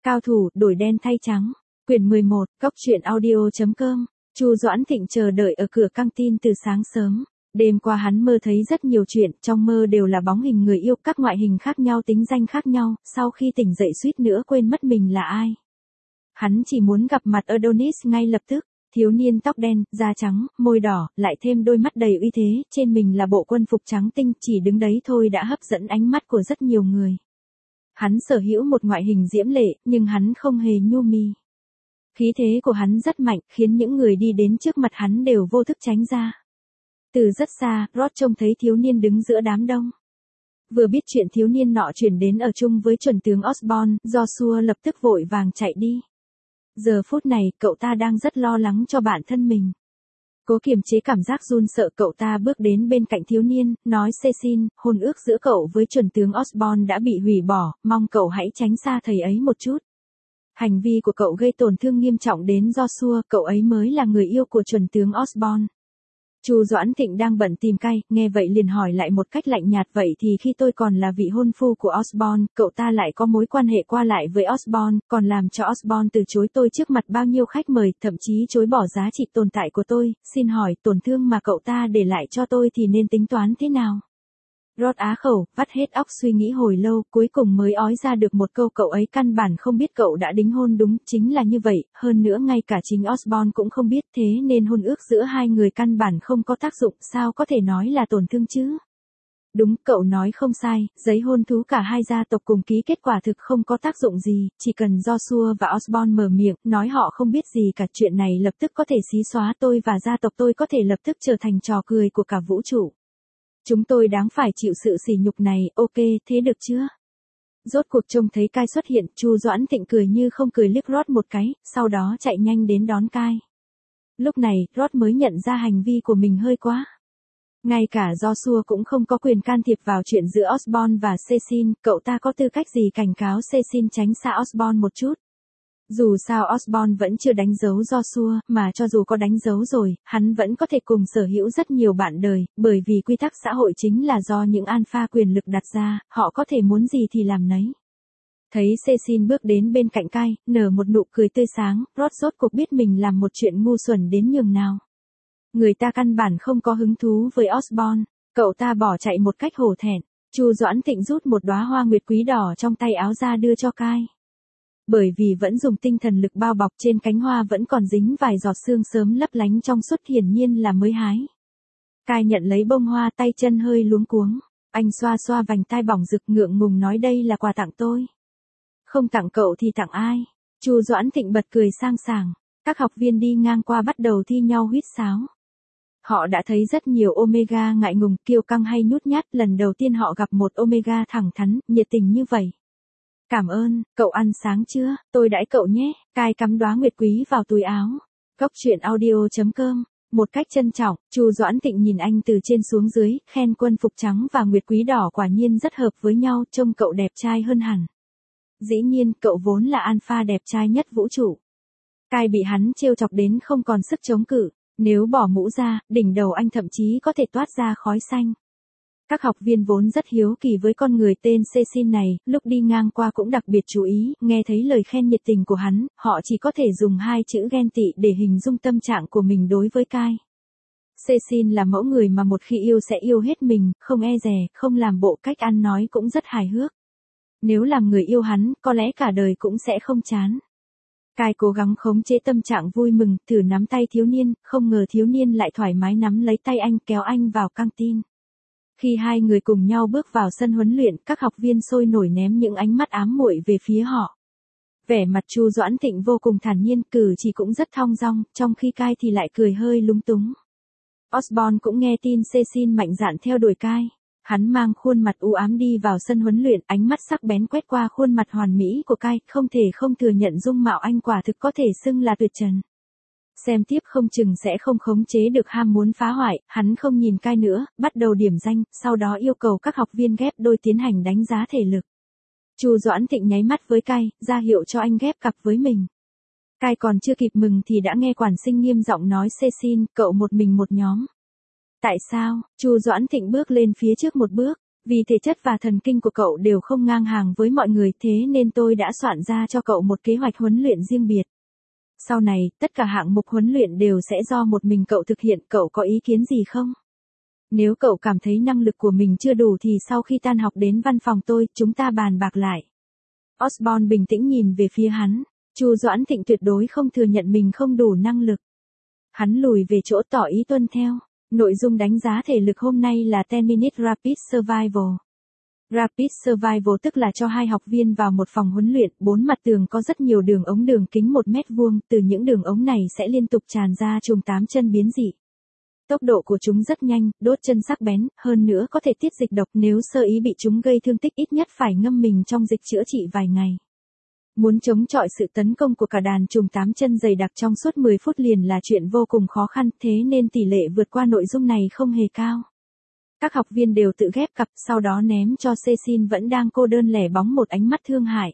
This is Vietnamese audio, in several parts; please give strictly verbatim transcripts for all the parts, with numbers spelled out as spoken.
Cao thủ, đổi đen thay trắng. Quyển mười một, Cóc truyện audio chấm com. Chu Doãn Thịnh chờ đợi ở cửa căng tin từ sáng sớm. Đêm qua hắn mơ thấy rất nhiều chuyện, trong mơ đều là bóng hình người yêu, các ngoại hình khác nhau, tính danh khác nhau, sau khi tỉnh dậy suýt nữa quên mất mình là ai. Hắn chỉ muốn gặp mặt Adonis ngay lập tức. Thiếu niên tóc đen, da trắng, môi đỏ, lại thêm đôi mắt đầy uy thế, trên mình là bộ quân phục trắng tinh, chỉ đứng đấy thôi đã hấp dẫn ánh mắt của rất nhiều người. Hắn sở hữu một ngoại hình diễm lệ, nhưng hắn không hề nhu mì. Khí thế của hắn rất mạnh, khiến những người đi đến trước mặt hắn đều vô thức tránh ra. Từ rất xa, Rod trông thấy thiếu niên đứng giữa đám đông. Vừa biết chuyện thiếu niên nọ chuyển đến ở chung với chuẩn tướng Osborn, Joshua lập tức vội vàng chạy đi. Giờ phút này, cậu ta đang rất lo lắng cho bản thân mình. Cố kiềm chế cảm giác run sợ, cậu ta bước đến bên cạnh thiếu niên, nói: Cecil, hôn ước giữa cậu với chuẩn tướng Osborn đã bị hủy bỏ, mong cậu hãy tránh xa thầy ấy một chút. Hành vi của cậu gây tổn thương nghiêm trọng đến Joshua, cậu ấy mới là người yêu của chuẩn tướng Osborn. Chu Doãn Thịnh đang bận tìm cay, nghe vậy liền hỏi lại một cách lạnh nhạt: vậy thì khi tôi còn là vị hôn phu của Osborn, cậu ta lại có mối quan hệ qua lại với Osborn, còn làm cho Osborn từ chối tôi trước mặt bao nhiêu khách mời, thậm chí chối bỏ giá trị tồn tại của tôi, xin hỏi tổn thương mà cậu ta để lại cho tôi thì nên tính toán thế nào? Rod á khẩu, vắt hết óc suy nghĩ hồi lâu, cuối cùng mới ói ra được một câu: cậu ấy căn bản không biết cậu đã đính hôn. Đúng, chính là như vậy, hơn nữa ngay cả chính Osborn cũng không biết, thế nên hôn ước giữa hai người căn bản không có tác dụng, sao có thể nói là tổn thương chứ? Đúng, cậu nói không sai, giấy hôn thú cả hai gia tộc cùng ký kết quả thực không có tác dụng gì, chỉ cần Joshua và Osborn mở miệng, nói họ không biết gì cả, chuyện này lập tức có thể xí xóa, tôi và gia tộc tôi có thể lập tức trở thành trò cười của cả vũ trụ. Chúng tôi đáng phải chịu sự sỉ nhục này, ok, thế được chưa? Rốt cuộc trông thấy Cai xuất hiện, Chu Doãn Thịnh cười như không cười liếc Rod một cái, sau đó chạy nhanh đến đón Cai. Lúc này, Rod mới nhận ra hành vi của mình hơi quá. Ngay cả Joshua cũng không có quyền can thiệp vào chuyện giữa Osborn và Cecil, cậu ta có tư cách gì cảnh cáo Cecil tránh xa Osborn một chút? Dù sao Osborn vẫn chưa đánh dấu Joshua, mà cho dù có đánh dấu rồi, hắn vẫn có thể cùng sở hữu rất nhiều bạn đời, bởi vì quy tắc xã hội chính là do những alpha quyền lực đặt ra, họ có thể muốn gì thì làm nấy. Thấy Cecil bước đến bên cạnh Cai, nở một nụ cười tươi sáng, Rod rốt cuộc biết mình làm một chuyện ngu xuẩn đến nhường nào. Người ta căn bản không có hứng thú với Osborn, cậu ta bỏ chạy một cách hổ thẹn. Chu Doãn Thịnh rút một đóa hoa nguyệt quý đỏ trong tay áo ra đưa cho Cai. Bởi vì vẫn dùng tinh thần lực bao bọc, trên cánh hoa vẫn còn dính vài giọt sương sớm lấp lánh trong suốt, hiển nhiên là mới hái. Cai nhận lấy bông hoa, tay chân hơi luống cuống. Anh xoa xoa vành tai bỏng rực, ngượng ngùng nói: đây là quà tặng tôi. Không tặng cậu thì tặng ai? Chu Doãn Thịnh bật cười sang sảng. Các học viên đi ngang qua bắt đầu thi nhau huýt sáo. Họ đã thấy rất nhiều Omega ngại ngùng, kiêu căng hay nhút nhát, lần đầu tiên họ gặp một Omega thẳng thắn, nhiệt tình như vậy. Cảm ơn, cậu ăn sáng chưa, tôi đãi cậu nhé. Cai cắm đóa nguyệt quý vào túi áo. Cóc truyện audio chấm com. Một cách trân trọng, Chu Doãn Thịnh nhìn anh từ trên xuống dưới, khen quân phục trắng và nguyệt quý đỏ quả nhiên rất hợp với nhau, trông cậu đẹp trai hơn hẳn. Dĩ nhiên, cậu vốn là alpha đẹp trai nhất vũ trụ. Cai bị hắn trêu chọc đến không còn sức chống cự, nếu bỏ mũ ra, đỉnh đầu anh thậm chí có thể toát ra khói xanh. Các học viên vốn rất hiếu kỳ với con người tên Cecil này, lúc đi ngang qua cũng đặc biệt chú ý, nghe thấy lời khen nhiệt tình của hắn, họ chỉ có thể dùng hai chữ ghen tị để hình dung tâm trạng của mình đối với Cai. Cecil là mẫu người mà một khi yêu sẽ yêu hết mình, không e dè, không làm bộ, cách ăn nói cũng rất hài hước. Nếu làm người yêu hắn, có lẽ cả đời cũng sẽ không chán. Cai cố gắng khống chế tâm trạng vui mừng, thử nắm tay thiếu niên, không ngờ thiếu niên lại thoải mái nắm lấy tay anh, kéo anh vào căng tin. Khi hai người cùng nhau bước vào sân huấn luyện, các học viên sôi nổi ném những ánh mắt ám muội về phía họ. Vẻ mặt Chu Doãn Thịnh vô cùng thản nhiên, cử chỉ cũng rất thong dong, trong khi Cai thì lại cười hơi lúng túng. Osborn cũng nghe tin Cecil mạnh dạn theo đuổi Cai. Hắn mang khuôn mặt u ám đi vào sân huấn luyện, ánh mắt sắc bén quét qua khuôn mặt hoàn mỹ của Cai, không thể không thừa nhận dung mạo anh quả thực có thể xưng là tuyệt trần. Xem tiếp không chừng sẽ không khống chế được ham muốn phá hoại, hắn không nhìn Cai nữa, bắt đầu điểm danh, sau đó yêu cầu các học viên ghép đôi tiến hành đánh giá thể lực. Chu Doãn Thịnh nháy mắt với Cai, ra hiệu cho anh ghép cặp với mình. Cai còn chưa kịp mừng thì đã nghe quản sinh nghiêm giọng nói: Cecil, cậu một mình một nhóm. Tại sao? Chu Doãn Thịnh bước lên phía trước một bước, Vì thể chất và thần kinh của cậu đều không ngang hàng với mọi người, thế nên tôi đã soạn ra cho cậu một kế hoạch huấn luyện riêng biệt. Sau này, tất cả hạng mục huấn luyện đều sẽ do một mình cậu thực hiện, cậu có ý kiến gì không? Nếu cậu cảm thấy năng lực của mình chưa đủ thì sau khi tan học đến văn phòng tôi, chúng ta bàn bạc lại. Osborne bình tĩnh nhìn về phía hắn. Chu Doãn Thịnh tuyệt đối không thừa nhận mình không đủ năng lực. Hắn lùi về chỗ tỏ ý tuân theo. Nội dung đánh giá thể lực hôm nay là ten minute Rapid Survival. Rapid Survival tức là cho hai học viên vào một phòng huấn luyện, bốn mặt tường có rất nhiều đường ống đường kính một mét vuông, từ những đường ống này sẽ liên tục tràn ra trùng tám chân biến dị. Tốc độ của chúng rất nhanh, đốt chân sắc bén, hơn nữa có thể tiết dịch độc, nếu sơ ý bị chúng gây thương tích ít nhất phải ngâm mình trong dịch chữa trị vài ngày. Muốn chống chọi sự tấn công của cả đàn trùng tám chân dày đặc trong suốt mười phút liền là chuyện vô cùng khó khăn, thế nên tỷ lệ vượt qua nội dung này không hề cao. Các học viên đều tự ghép cặp, sau đó ném cho Cecil vẫn đang cô đơn lẻ bóng một ánh mắt thương hại.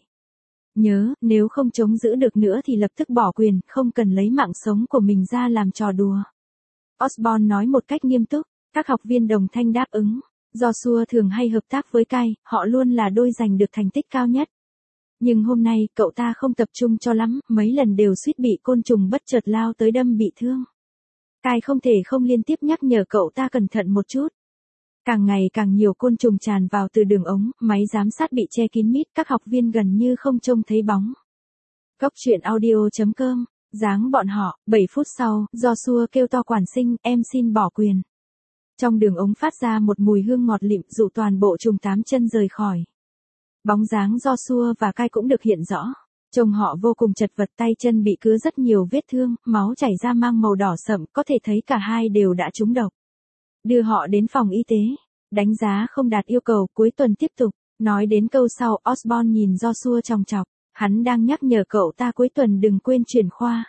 Nhớ, nếu không chống giữ được nữa thì lập tức bỏ quyền, không cần lấy mạng sống của mình ra làm trò đùa. Osborne nói một cách nghiêm túc, các học viên đồng thanh đáp ứng. Joshua thường hay hợp tác với Kai, họ luôn là đôi giành được thành tích cao nhất. Nhưng hôm nay, cậu ta không tập trung cho lắm, mấy lần đều suýt bị côn trùng bất chợt lao tới đâm bị thương. Kai không thể không liên tiếp nhắc nhở cậu ta cẩn thận một chút. Càng ngày càng nhiều côn trùng tràn vào từ đường ống, máy giám sát bị che kín mít, các học viên gần như không trông thấy bóng. Góc truyện audio chấm com, dáng bọn họ, bảy phút sau, Joshua kêu to quản sinh, em xin bỏ quyền. Trong đường ống phát ra một mùi hương ngọt lịm, dụ toàn bộ trùng tám chân rời khỏi. Bóng dáng Joshua và Kai cũng được hiện rõ. Trông họ vô cùng chật vật, tay chân bị cứa rất nhiều vết thương, máu chảy ra mang màu đỏ sậm, có thể thấy cả hai đều đã trúng độc. Đưa họ đến phòng y tế. Đánh giá không đạt yêu cầu, cuối tuần tiếp tục. Nói đến câu sau, Osborne nhìn Joshua chòng chọc. Hắn đang nhắc nhở cậu ta cuối tuần đừng quên chuyển khoa.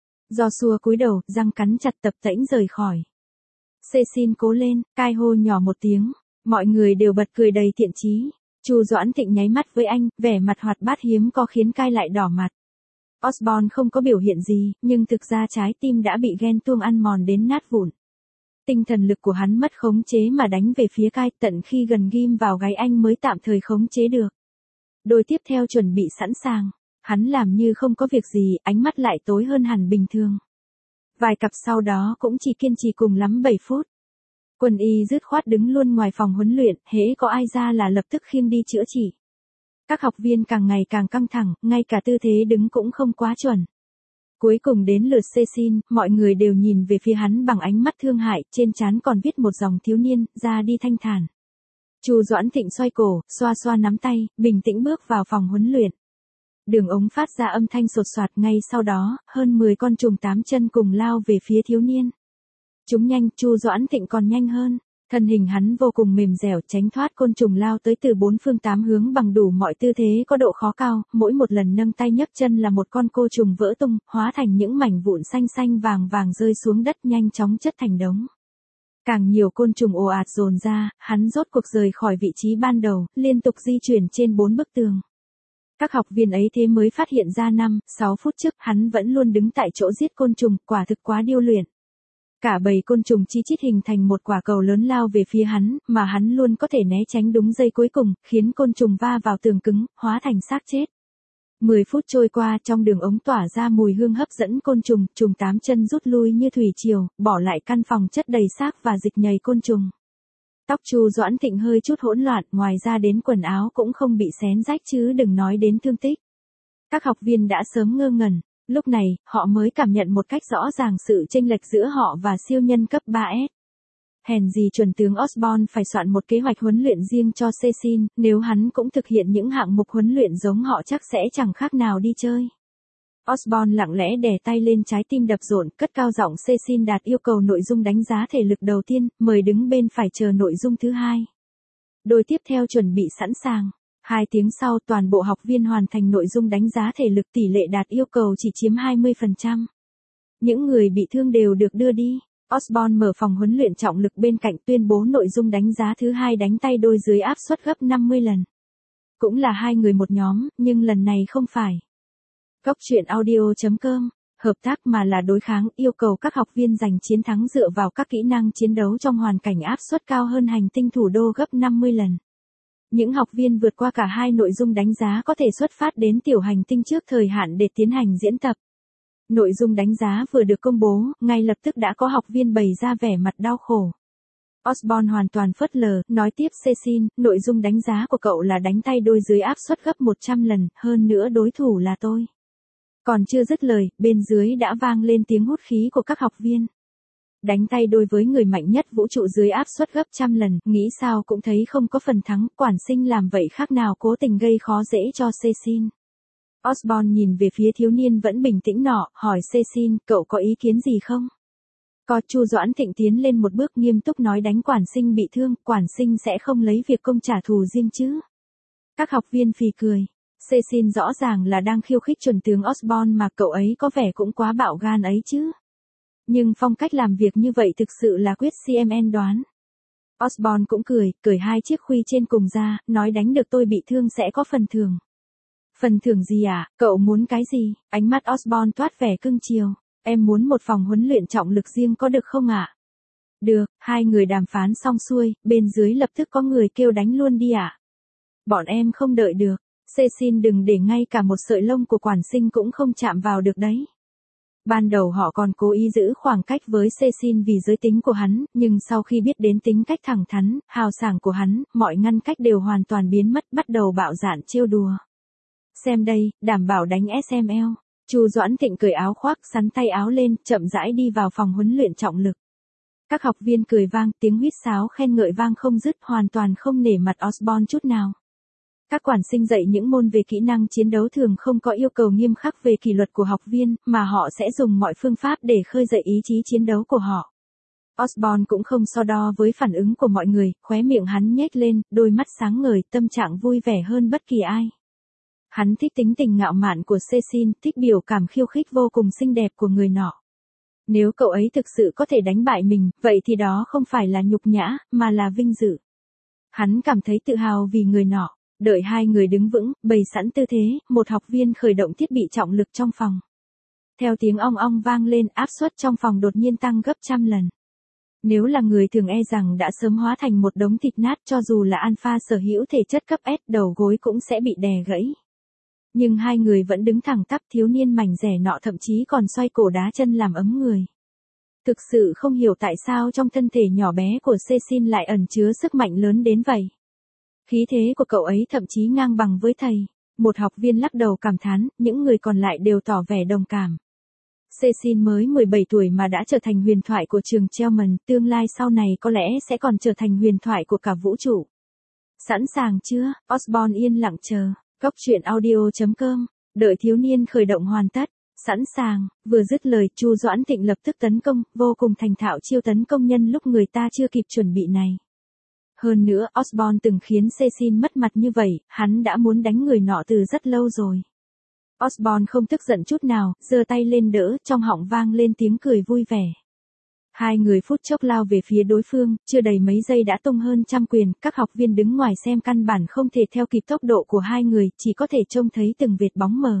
Joshua cúi đầu, răng cắn chặt tập tễnh rời khỏi. Cecil cố lên, Kai hô nhỏ một tiếng. Mọi người đều bật cười đầy thiện chí. Chu Doãn Thịnh nháy mắt với anh, vẻ mặt hoạt bát hiếm có khiến Kai lại đỏ mặt. Osborne không có biểu hiện gì, nhưng thực ra trái tim đã bị ghen tuông ăn mòn đến nát vụn. Tinh thần lực của hắn mất khống chế mà đánh về phía Kai, tận khi gần ghim vào gáy anh mới tạm thời khống chế được. Đôi tiếp theo chuẩn bị sẵn sàng. Hắn làm như không có việc gì, ánh mắt lại tối hơn hẳn bình thường. Vài cặp sau đó cũng chỉ kiên trì cùng lắm bảy phút. Quân y dứt khoát đứng luôn ngoài phòng huấn luyện, hễ có ai ra là lập tức khiêng đi chữa trị. Các học viên càng ngày càng căng thẳng, ngay cả tư thế đứng cũng không quá chuẩn. Cuối cùng đến lượt Cecil, mọi người đều nhìn về phía hắn bằng ánh mắt thương hại, trên trán còn viết một dòng thiếu niên, ra đi thanh thản. Chu Doãn Thịnh xoay cổ, xoa xoa nắm tay, bình tĩnh bước vào phòng huấn luyện. Đường ống phát ra âm thanh sột soạt, ngay sau đó, hơn mười con trùng tám chân cùng lao về phía thiếu niên. Chúng nhanh, Chu Doãn Thịnh còn nhanh hơn. Thân hình hắn vô cùng mềm dẻo, tránh thoát côn trùng lao tới từ bốn phương tám hướng bằng đủ mọi tư thế có độ khó cao, mỗi một lần nâng tay nhấc chân là một con cô trùng vỡ tung, hóa thành những mảnh vụn xanh xanh vàng vàng rơi xuống đất nhanh chóng chất thành đống. Càng nhiều côn trùng ồ ạt dồn ra, hắn rốt cuộc rời khỏi vị trí ban đầu, liên tục di chuyển trên bốn bức tường. Các học viên ấy thế mới phát hiện ra năm, sáu phút trước hắn vẫn luôn đứng tại chỗ giết côn trùng, quả thực quá điêu luyện. Cả bầy côn trùng chi chít hình thành một quả cầu lớn lao về phía hắn, mà hắn luôn có thể né tránh đúng giây cuối cùng, khiến côn trùng va vào tường cứng, hóa thành xác chết. mười phút trôi qua, trong đường ống tỏa ra mùi hương hấp dẫn côn trùng, trùng tám chân rút lui như thủy triều, bỏ lại căn phòng chất đầy xác và dịch nhầy côn trùng. Tóc Chu Doãn Thịnh hơi chút hỗn loạn, ngoài ra đến quần áo cũng không bị xén rách chứ đừng nói đến thương tích. Các học viên đã sớm ngơ ngẩn. Lúc này, họ mới cảm nhận một cách rõ ràng sự chênh lệch giữa họ và siêu nhân cấp ba S. Hèn gì chuẩn tướng Osborne phải soạn một kế hoạch huấn luyện riêng cho Cecil, nếu hắn cũng thực hiện những hạng mục huấn luyện giống họ chắc sẽ chẳng khác nào đi chơi. Osborne lặng lẽ đè tay lên trái tim đập rộn, cất cao giọng Cecil đạt yêu cầu nội dung đánh giá thể lực đầu tiên, mời đứng bên phải chờ nội dung thứ hai. Đôi tiếp theo chuẩn bị sẵn sàng. Hai tiếng sau toàn bộ học viên hoàn thành nội dung đánh giá thể lực, tỷ lệ đạt yêu cầu chỉ chiếm hai mươi phần trăm. Những người bị thương đều được đưa đi. Osborne mở phòng huấn luyện trọng lực bên cạnh tuyên bố nội dung đánh giá thứ hai đánh tay đôi dưới áp suất gấp năm mươi lần. Cũng là hai người một nhóm, nhưng lần này không phải Góc truyện audio chấm com, hợp tác mà là đối kháng, yêu cầu các học viên giành chiến thắng dựa vào các kỹ năng chiến đấu trong hoàn cảnh áp suất cao hơn hành tinh thủ đô gấp năm mươi lần. Những học viên vượt qua cả hai nội dung đánh giá có thể xuất phát đến tiểu hành tinh trước thời hạn để tiến hành diễn tập. Nội dung đánh giá vừa được công bố, ngay lập tức đã có học viên bày ra vẻ mặt đau khổ. Osborn hoàn toàn phớt lờ, nói tiếp Cecil, nội dung đánh giá của cậu là đánh tay đôi dưới áp suất gấp một trăm lần, hơn nữa đối thủ là tôi. Còn chưa dứt lời, bên dưới đã vang lên tiếng hút khí của các học viên. Đánh tay đôi với người mạnh nhất vũ trụ dưới áp suất gấp trăm lần, nghĩ sao cũng thấy không có phần thắng, quản sinh làm vậy khác nào cố tình gây khó dễ cho Cecil. Osborn nhìn về phía thiếu niên vẫn bình tĩnh nọ, hỏi Cecil, cậu có ý kiến gì không? Có. Chu Doãn Thịnh tiến lên một bước nghiêm túc nói, đánh quản sinh bị thương, quản sinh sẽ không lấy việc công trả thù riêng chứ. Các học viên phì cười. Cecil rõ ràng là đang khiêu khích chuẩn tướng Osborn mà cậu ấy có vẻ cũng quá bạo gan ấy chứ. Nhưng phong cách làm việc như vậy thực sự là quyết xê em en đoán. Osborn cũng cười, cởi hai chiếc khuy trên cùng ra, nói đánh được tôi bị thương sẽ có phần thưởng. Phần thưởng gì à, cậu muốn cái gì? Ánh mắt Osborn toát vẻ cưng chiều. Em muốn một phòng huấn luyện trọng lực riêng có được không ạ? À? Được, hai người đàm phán xong xuôi, bên dưới lập tức có người kêu đánh luôn đi ạ. À? Bọn em không đợi được. Cecil đừng để ngay cả một sợi lông của quản sinh cũng không chạm vào được đấy. Ban đầu họ còn cố ý giữ khoảng cách với Cecil vì giới tính của hắn, nhưng sau khi biết đến tính cách thẳng thắn, hào sảng của hắn, mọi ngăn cách đều hoàn toàn biến mất, bắt đầu bạo dạn trêu đùa. Xem đây, đảm bảo đánh ét em lờ. Chu Doãn Thịnh cởi áo khoác, sắn tay áo lên, chậm rãi đi vào phòng huấn luyện trọng lực. Các học viên cười vang, tiếng huýt sáo khen ngợi vang không dứt, hoàn toàn không nể mặt Osborn chút nào. Các quản sinh dạy những môn về kỹ năng chiến đấu thường không có yêu cầu nghiêm khắc về kỷ luật của học viên, mà họ sẽ dùng mọi phương pháp để khơi dậy ý chí chiến đấu của họ. Osborn cũng không so đo với phản ứng của mọi người, khóe miệng hắn nhếch lên, đôi mắt sáng ngời, tâm trạng vui vẻ hơn bất kỳ ai. Hắn thích tính tình ngạo mạn của Cecil, thích biểu cảm khiêu khích vô cùng xinh đẹp của người nọ. Nếu cậu ấy thực sự có thể đánh bại mình, vậy thì đó không phải là nhục nhã, mà là vinh dự. Hắn cảm thấy tự hào vì người nọ. Đợi hai người đứng vững, bày sẵn tư thế, một học viên khởi động thiết bị trọng lực trong phòng. Theo tiếng ong ong vang lên, áp suất trong phòng đột nhiên tăng gấp trăm lần. Nếu là người thường e rằng đã sớm hóa thành một đống thịt nát, cho dù là alpha sở hữu thể chất cấp S, đầu gối cũng sẽ bị đè gãy. Nhưng hai người vẫn đứng thẳng tắp, thiếu niên mảnh rẻ nọ thậm chí còn xoay cổ đá chân làm ấm người. Thực sự không hiểu tại sao trong thân thể nhỏ bé của Cecil lại ẩn chứa sức mạnh lớn đến vậy. Khí thế của cậu ấy thậm chí ngang bằng với thầy. Một học viên lắc đầu cảm thán, những người còn lại đều tỏ vẻ đồng cảm. Cecil mới mười bảy tuổi mà đã trở thành huyền thoại của trường Chelman, tương lai sau này có lẽ sẽ còn trở thành huyền thoại của cả vũ trụ. Sẵn sàng chưa? Osborn yên lặng chờ. Góc truyện audio chấm com. Đợi thiếu niên khởi động hoàn tất. Sẵn sàng. Vừa dứt lời, Chu Doãn Thịnh lập tức tấn công, vô cùng thành thạo chiêu tấn công nhân lúc người ta chưa kịp chuẩn bị này. Hơn nữa, Osborn từng khiến Cecil mất mặt như vậy, hắn đã muốn đánh người nọ từ rất lâu rồi. Osborn không tức giận chút nào, giơ tay lên đỡ, trong họng vang lên tiếng cười vui vẻ. Hai người phút chốc lao về phía đối phương, chưa đầy mấy giây đã tung hơn trăm quyền, các học viên đứng ngoài xem căn bản không thể theo kịp tốc độ của hai người, chỉ có thể trông thấy từng vệt bóng mờ.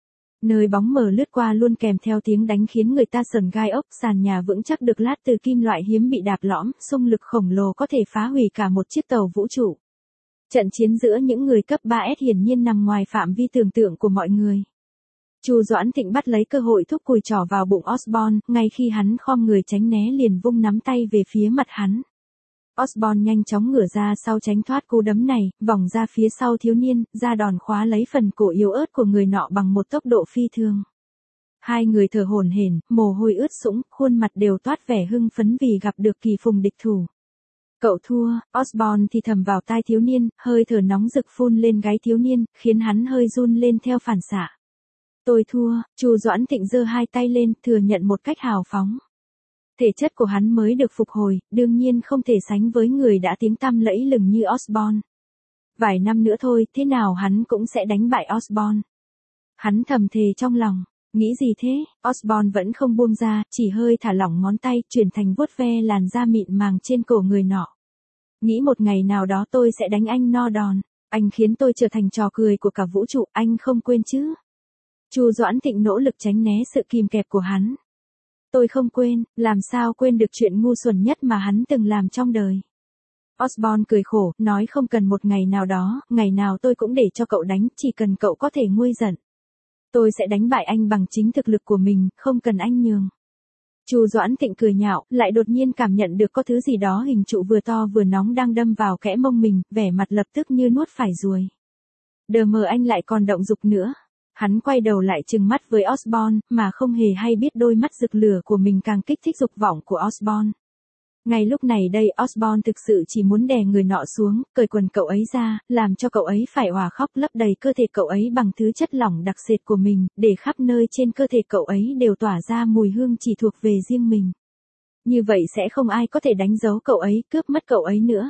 Nơi bóng mờ lướt qua luôn kèm theo tiếng đánh khiến người ta sởn gai ốc, sàn nhà vững chắc được lát từ kim loại hiếm bị đạp lõm, xung lực khổng lồ có thể phá hủy cả một chiếc tàu vũ trụ. Trận chiến giữa những người cấp ba S hiển nhiên nằm ngoài phạm vi tưởng tượng của mọi người. Chu Doãn Thịnh bắt lấy cơ hội thúc cùi trỏ vào bụng Osborn, ngay khi hắn khom người tránh né liền vung nắm tay về phía mặt hắn. Osborn nhanh chóng ngửa ra sau tránh thoát cú đấm này, vòng ra phía sau thiếu niên, ra đòn khóa lấy phần cổ yếu ớt của người nọ bằng một tốc độ phi thường. Hai người thở hổn hển, mồ hôi ướt sũng, khuôn mặt đều toát vẻ hưng phấn vì gặp được kỳ phùng địch thủ. Cậu thua, Osborn thì thầm vào tai thiếu niên, hơi thở nóng rực phun lên gáy thiếu niên, khiến hắn hơi run lên theo phản xạ. Tôi thua, Chu Doãn Thịnh giơ hai tay lên, thừa nhận một cách hào phóng. Thể chất của hắn mới được phục hồi, đương nhiên không thể sánh với người đã tiếng tăm lẫy lừng như Osborn. Vài năm nữa thôi, thế nào hắn cũng sẽ đánh bại Osborn. Hắn thầm thề trong lòng, nghĩ gì thế? Osborn vẫn không buông ra, chỉ hơi thả lỏng ngón tay, chuyển thành vuốt ve làn da mịn màng trên cổ người nọ. Nghĩ một ngày nào đó tôi sẽ đánh anh no đòn, anh khiến tôi trở thành trò cười của cả vũ trụ, anh không quên chứ? Chu Doãn Thịnh nỗ lực tránh né sự kìm kẹp của hắn. Tôi không quên, làm sao quên được chuyện ngu xuẩn nhất mà hắn từng làm trong đời. Osborn cười khổ, nói không cần một ngày nào đó, ngày nào tôi cũng để cho cậu đánh, chỉ cần cậu có thể nguôi giận. Tôi sẽ đánh bại anh bằng chính thực lực của mình, không cần anh nhường. Chu Doãn Thịnh cười nhạo, lại đột nhiên cảm nhận được có thứ gì đó hình trụ vừa to vừa nóng đang đâm vào kẽ mông mình, vẻ mặt lập tức như nuốt phải ruồi. Đờ mờ anh lại còn động dục nữa. Hắn quay đầu lại trừng mắt với Osborn, mà không hề hay biết đôi mắt rực lửa của mình càng kích thích dục vọng của Osborn. Ngay lúc này đây Osborn thực sự chỉ muốn đè người nọ xuống, cởi quần cậu ấy ra, làm cho cậu ấy phải òa khóc lấp đầy cơ thể cậu ấy bằng thứ chất lỏng đặc sệt của mình, để khắp nơi trên cơ thể cậu ấy đều tỏa ra mùi hương chỉ thuộc về riêng mình. Như vậy sẽ không ai có thể đánh dấu cậu ấy, cướp mất cậu ấy nữa.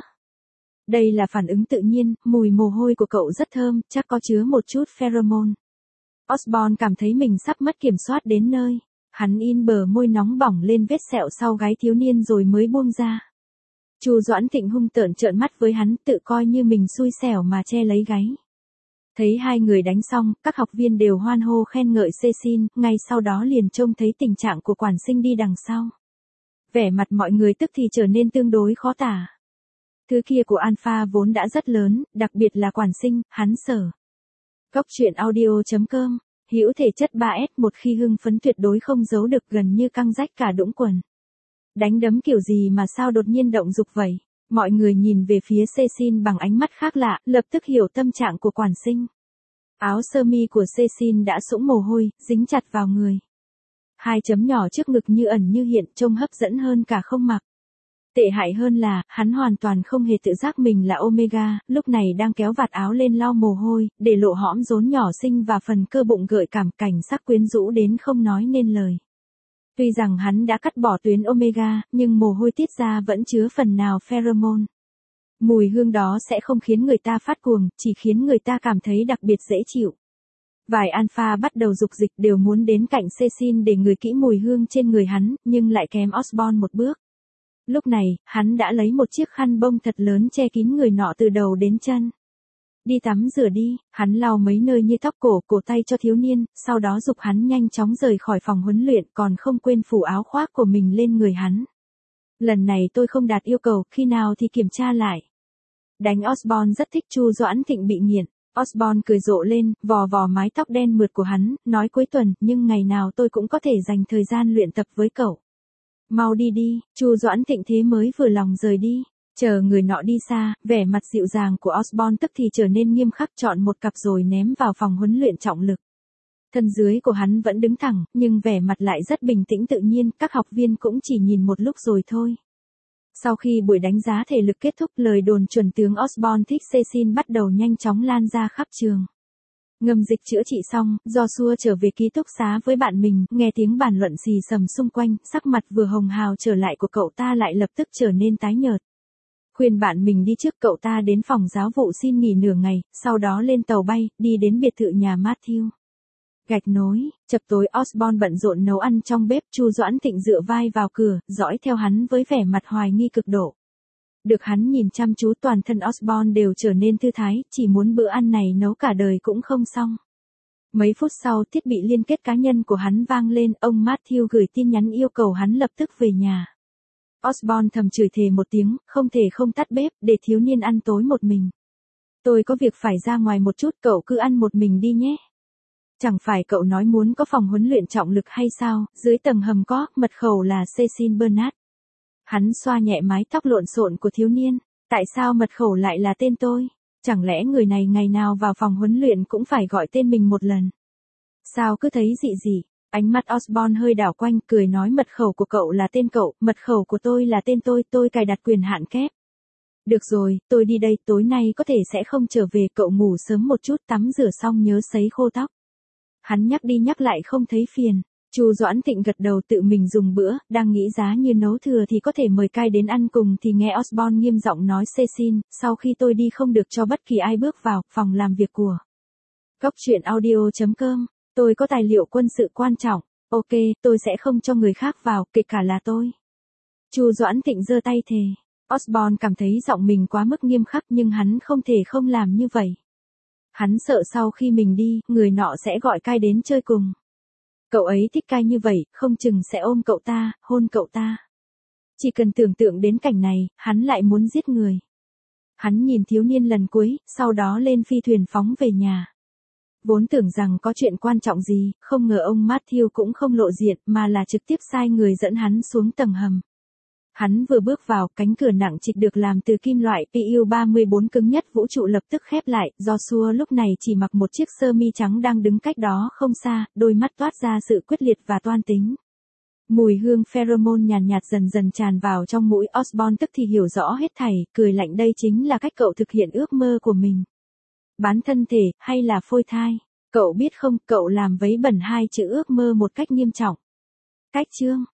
Đây là phản ứng tự nhiên, mùi mồ hôi của cậu rất thơm, chắc có chứa một chút pheromone. Osborn cảm thấy mình sắp mất kiểm soát đến nơi. Hắn in bờ môi nóng bỏng lên vết sẹo sau gáy thiếu niên rồi mới buông ra. Chu Doãn Thịnh hung tợn trợn mắt với hắn, tự coi như mình xui xẻo mà che lấy gáy. Thấy hai người đánh xong, các học viên đều hoan hô khen ngợi Cecil, ngay sau đó liền trông thấy tình trạng của quản sinh đi đằng sau. Vẻ mặt mọi người tức thì trở nên tương đối khó tả. Thứ kia của Alpha vốn đã rất lớn, đặc biệt là quản sinh, hắn sở. Cốc truyện audio chấm com, hữu thể chất ba S một khi hưng phấn tuyệt đối không giấu được, gần như căng rách cả đũng quần. Đánh đấm kiểu gì mà sao đột nhiên động dục vậy? Mọi người nhìn về phía Cecil bằng ánh mắt khác lạ, lập tức hiểu tâm trạng của quản sinh. Áo sơ mi của Cecil đã sũng mồ hôi, dính chặt vào người. Hai chấm nhỏ trước ngực như ẩn như hiện, trông hấp dẫn hơn cả không mặc. Tệ hại hơn là, hắn hoàn toàn không hề tự giác mình là Omega, lúc này đang kéo vạt áo lên lau mồ hôi, để lộ hõm rốn nhỏ xinh và phần cơ bụng gợi cảm, cảnh sắc quyến rũ đến không nói nên lời. Tuy rằng hắn đã cắt bỏ tuyến Omega, nhưng mồ hôi tiết ra vẫn chứa phần nào pheromone. Mùi hương đó sẽ không khiến người ta phát cuồng, chỉ khiến người ta cảm thấy đặc biệt dễ chịu. Vài alpha bắt đầu dục dịch đều muốn đến cạnh Cecil để ngửi kỹ mùi hương trên người hắn, nhưng lại kém Osborn một bước. Lúc này, hắn đã lấy một chiếc khăn bông thật lớn che kín người nọ từ đầu đến chân. Đi tắm rửa đi, hắn lau mấy nơi như tóc cổ, cổ tay cho thiếu niên, sau đó giục hắn nhanh chóng rời khỏi phòng huấn luyện, còn không quên phủ áo khoác của mình lên người hắn. Lần này tôi không đạt yêu cầu, khi nào thì kiểm tra lại. Đánh Osborn rất thích Chu Doãn Thịnh bị nghiện. Osborn cười rộ lên, vò vò mái tóc đen mượt của hắn, nói cuối tuần, nhưng ngày nào tôi cũng có thể dành thời gian luyện tập với cậu. Mau đi đi, Chu Doãn Thịnh thế mới vừa lòng rời đi. Chờ người nọ đi xa, vẻ mặt dịu dàng của Osborn tức thì trở nên nghiêm khắc, chọn một cặp rồi ném vào phòng huấn luyện trọng lực. Thân dưới của hắn vẫn đứng thẳng, nhưng vẻ mặt lại rất bình tĩnh tự nhiên, các học viên cũng chỉ nhìn một lúc rồi thôi. Sau khi buổi đánh giá thể lực kết thúc, lời đồn chuẩn tướng Osborn thích Cecil bắt đầu nhanh chóng lan ra khắp trường. Ngâm dịch chữa trị xong, Joshua trở về ký túc xá với bạn mình, nghe tiếng bàn luận xì xầm xung quanh, sắc mặt vừa hồng hào trở lại của cậu ta lại lập tức trở nên tái nhợt. Khuyên bạn mình đi trước, cậu ta đến phòng giáo vụ xin nghỉ nửa ngày, sau đó lên tàu bay, đi đến biệt thự nhà Matthew. Gạch nối, chập tối Osborn bận rộn nấu ăn trong bếp, Chu Doãn Thịnh dựa vai vào cửa, dõi theo hắn với vẻ mặt hoài nghi cực độ. Được hắn nhìn chăm chú, toàn thân Osborn đều trở nên thư thái, chỉ muốn bữa ăn này nấu cả đời cũng không xong. Mấy phút sau, thiết bị liên kết cá nhân của hắn vang lên, ông Matthew gửi tin nhắn yêu cầu hắn lập tức về nhà. Osborn thầm chửi thề một tiếng, không thể không tắt bếp, để thiếu niên ăn tối một mình. Tôi có việc phải ra ngoài một chút, cậu cứ ăn một mình đi nhé. Chẳng phải cậu nói muốn có phòng huấn luyện trọng lực hay sao, dưới tầng hầm có, mật khẩu là Cecil Bernard. Hắn xoa nhẹ mái tóc lộn xộn của thiếu niên, tại sao mật khẩu lại là tên tôi? Chẳng lẽ người này ngày nào vào phòng huấn luyện cũng phải gọi tên mình một lần? Sao cứ thấy dị dị? Ánh mắt Osborn hơi đảo quanh, cười nói mật khẩu của cậu là tên cậu, mật khẩu của tôi là tên tôi, tôi cài đặt quyền hạn kép. Được rồi, tôi đi đây, tối nay có thể sẽ không trở về, cậu ngủ sớm một chút, tắm rửa xong nhớ sấy khô tóc. Hắn nhắc đi nhắc lại không thấy phiền. Chu Doãn Thịnh gật đầu, tự mình dùng bữa, đang nghĩ giá như nấu thừa thì có thể mời cai đến ăn cùng thì nghe Osborn nghiêm giọng nói Cecil, sau khi tôi đi không được cho bất kỳ ai bước vào phòng làm việc của Cốc truyện audio chấm com. Tôi có tài liệu quân sự quan trọng. Ok, tôi sẽ không cho người khác vào, kể cả là tôi. Chu Doãn Thịnh giơ tay thề. Osborn cảm thấy giọng mình quá mức nghiêm khắc nhưng hắn không thể không làm như vậy. Hắn sợ sau khi mình đi, người nọ sẽ gọi cai đến chơi cùng. Cậu ấy thích cai như vậy, không chừng sẽ ôm cậu ta, hôn cậu ta. Chỉ cần tưởng tượng đến cảnh này, hắn lại muốn giết người. Hắn nhìn thiếu niên lần cuối, sau đó lên phi thuyền phóng về nhà. Vốn tưởng rằng có chuyện quan trọng gì, không ngờ ông Matthew cũng không lộ diện mà là trực tiếp sai người dẫn hắn xuống tầng hầm. Hắn vừa bước vào, cánh cửa nặng trịch được làm từ kim loại P U ba mươi bốn cứng nhất vũ trụ lập tức khép lại, Joshua lúc này chỉ mặc một chiếc sơ mi trắng đang đứng cách đó không xa, đôi mắt toát ra sự quyết liệt và toan tính. Mùi hương pheromone nhàn nhạt, nhạt dần dần tràn vào trong mũi, Osborn tức thì hiểu rõ hết thảy, cười lạnh, đây chính là cách cậu thực hiện ước mơ của mình. Bán thân thể, hay là phôi thai? Cậu biết không, cậu làm vấy bẩn hai chữ ước mơ một cách nghiêm trọng. Cách chương